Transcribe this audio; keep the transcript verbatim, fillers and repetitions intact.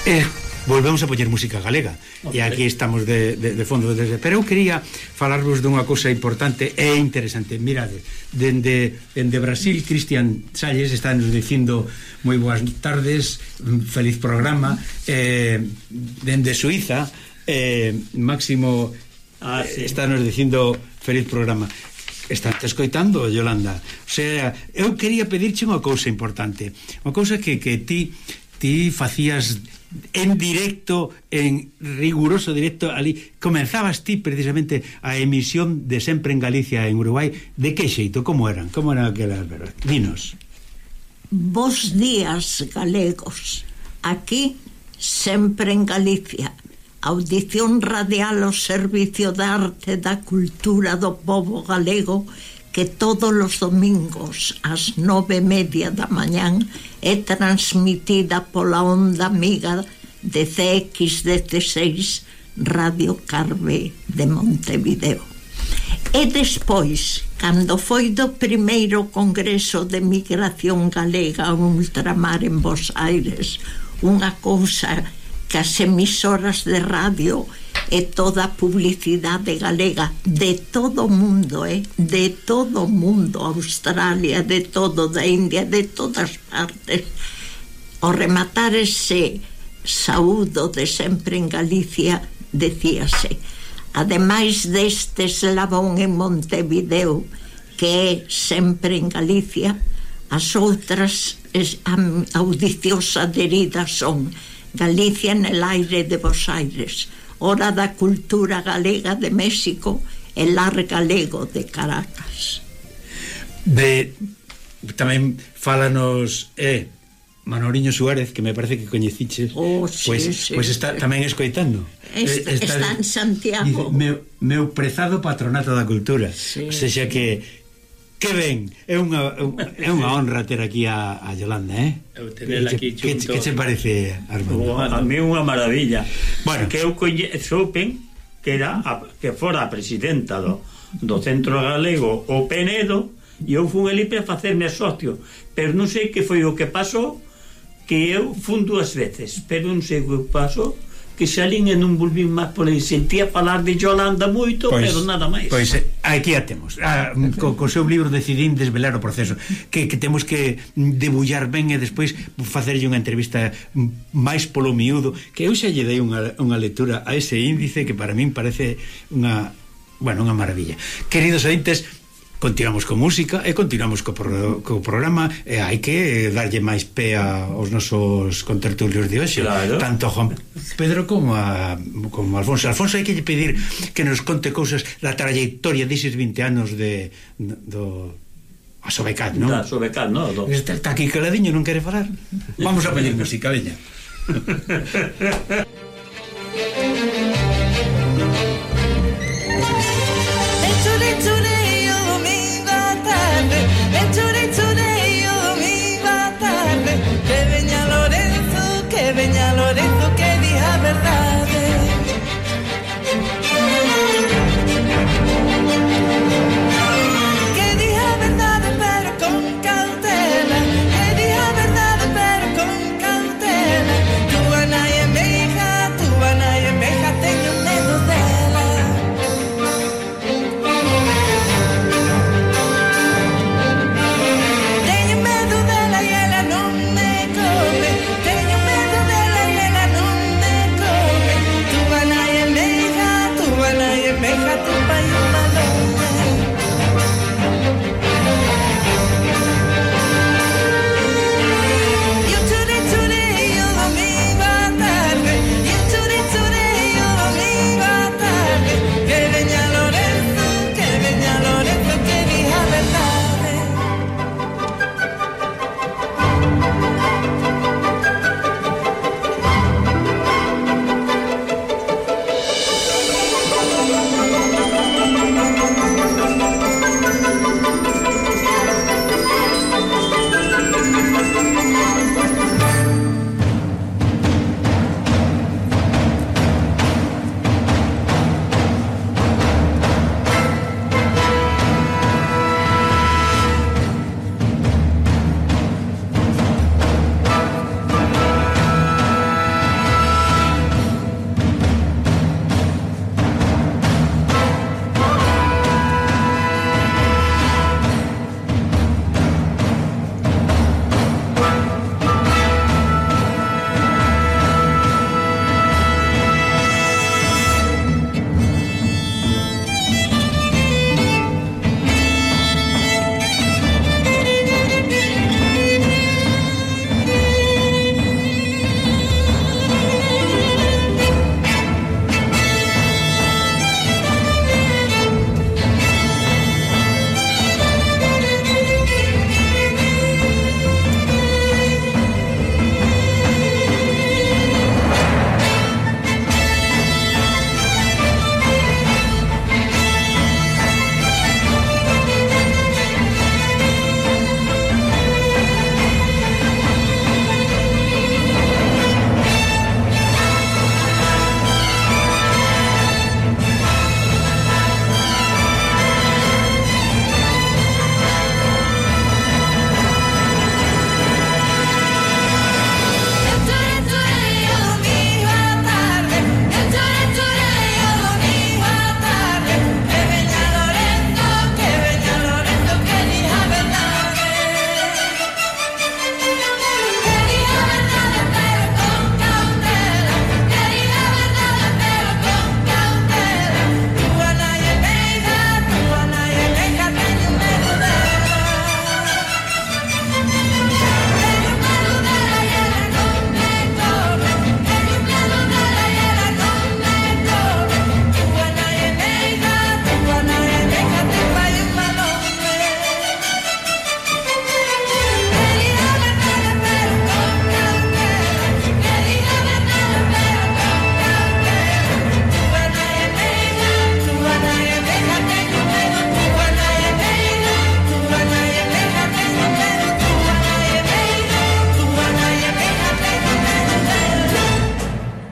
E volvemos a poñer música galega, okay. E aquí estamos de, de, de fondo desde... Pero eu quería falarvos dunha cousa importante e interesante. Mirade, dende, dende Brasil, Cristian Salles está nos dicindo moi boas tardes, feliz programa. eh, dende Suiza, eh, Máximo ah, sí. está nos dicindo feliz programa. Están te escoitando, Yolanda? O sea, eu quería pedirche unha cousa importante, unha cousa que, que ti ti facías en directo, en riguroso directo ali. Comenzabas ti precisamente a emisión de Sempre en Galicia en Uruguai. De que xeito? Como eran? Como eran aquelas veras? Dinos. Bos días, galegos. Aquí, Sempre en Galicia, audición radial ao servicio da arte, da cultura do povo galego, que todos os domingos ás nove e media da mañán é transmitida pola onda amiga de C X dieciséis Radio Carve de Montevideo. E despois, cando foi do primeiro Congreso de Migración Galega ao Ultramar en Bos Aires, unha cousa que as emisoras de radio e toda a publicidade galega de todo o mundo, eh? de todo o mundo, Australia, de todo, da India, de todas partes, ao rematar ese saúdo de Sempre en Galicia, decíase: ademais deste eslabón en Montevideo que é Sempre en Galicia, as outras audicións adheridas son Galicia en el aire de Bos Aires, Hora da Cultura Galega de México e Lar Galego de Caracas. De tamén fálanos eh, Manoliño Suárez, que me parece que coñeciches. Oh, sí, pues, sí. Pues está tamén escoitando. Est, eh, está, está en Santiago. Dice, meu, meu prezado patronato da cultura. Sí, o sea que que ben, é unha é unha honra ter aquí a, a Yolanda, eh? Eu tener aquí que, xunto. que che parece, Armando? A mí unha maravilla. Bueno, que eu soupen que era a, que fora a presidenta do, do Centro Galego o Penedo, e eu fui ali para facerme socio, pero non sei que foi o que pasou, que eu fun dúas veces, pero non sei o que pasou, que salín e non volvín máis por aí. Sentía falar de Yolanda moito, pues, pero nada máis. Pois pues, aquí a temos. Ah, co, co seu libro decidín desvelar o proceso, que, que temos que debullar ben e despois facerlle unha entrevista máis polo miúdo, que eu xa lle dei unha, unha lectura a ese índice que para min parece unha, bueno, unha maravilla. Queridos ointes, continuamos con música e continuamos co, pro, co programa, e hai que darlle máis pé aos nosos contertulios de hoxe, claro. Tanto a Juan Pedro como a, como a Alfonso. Alfonso, hai que lle pedir que nos conte cousas da trayectoria deses vinte anos de do a Sobecat, non? Da Sobecat, non? Do... Está, está aquí caladiño, non quere falar. Vamos a pedir música, veña. Dentro, dentro, dentro.